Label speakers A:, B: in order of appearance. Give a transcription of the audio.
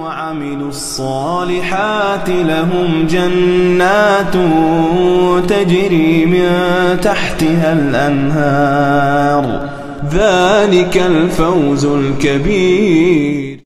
A: وعملوا الصالحات لهم جنات تجري من تحتها الأنهار ذلك الفوز الكبير.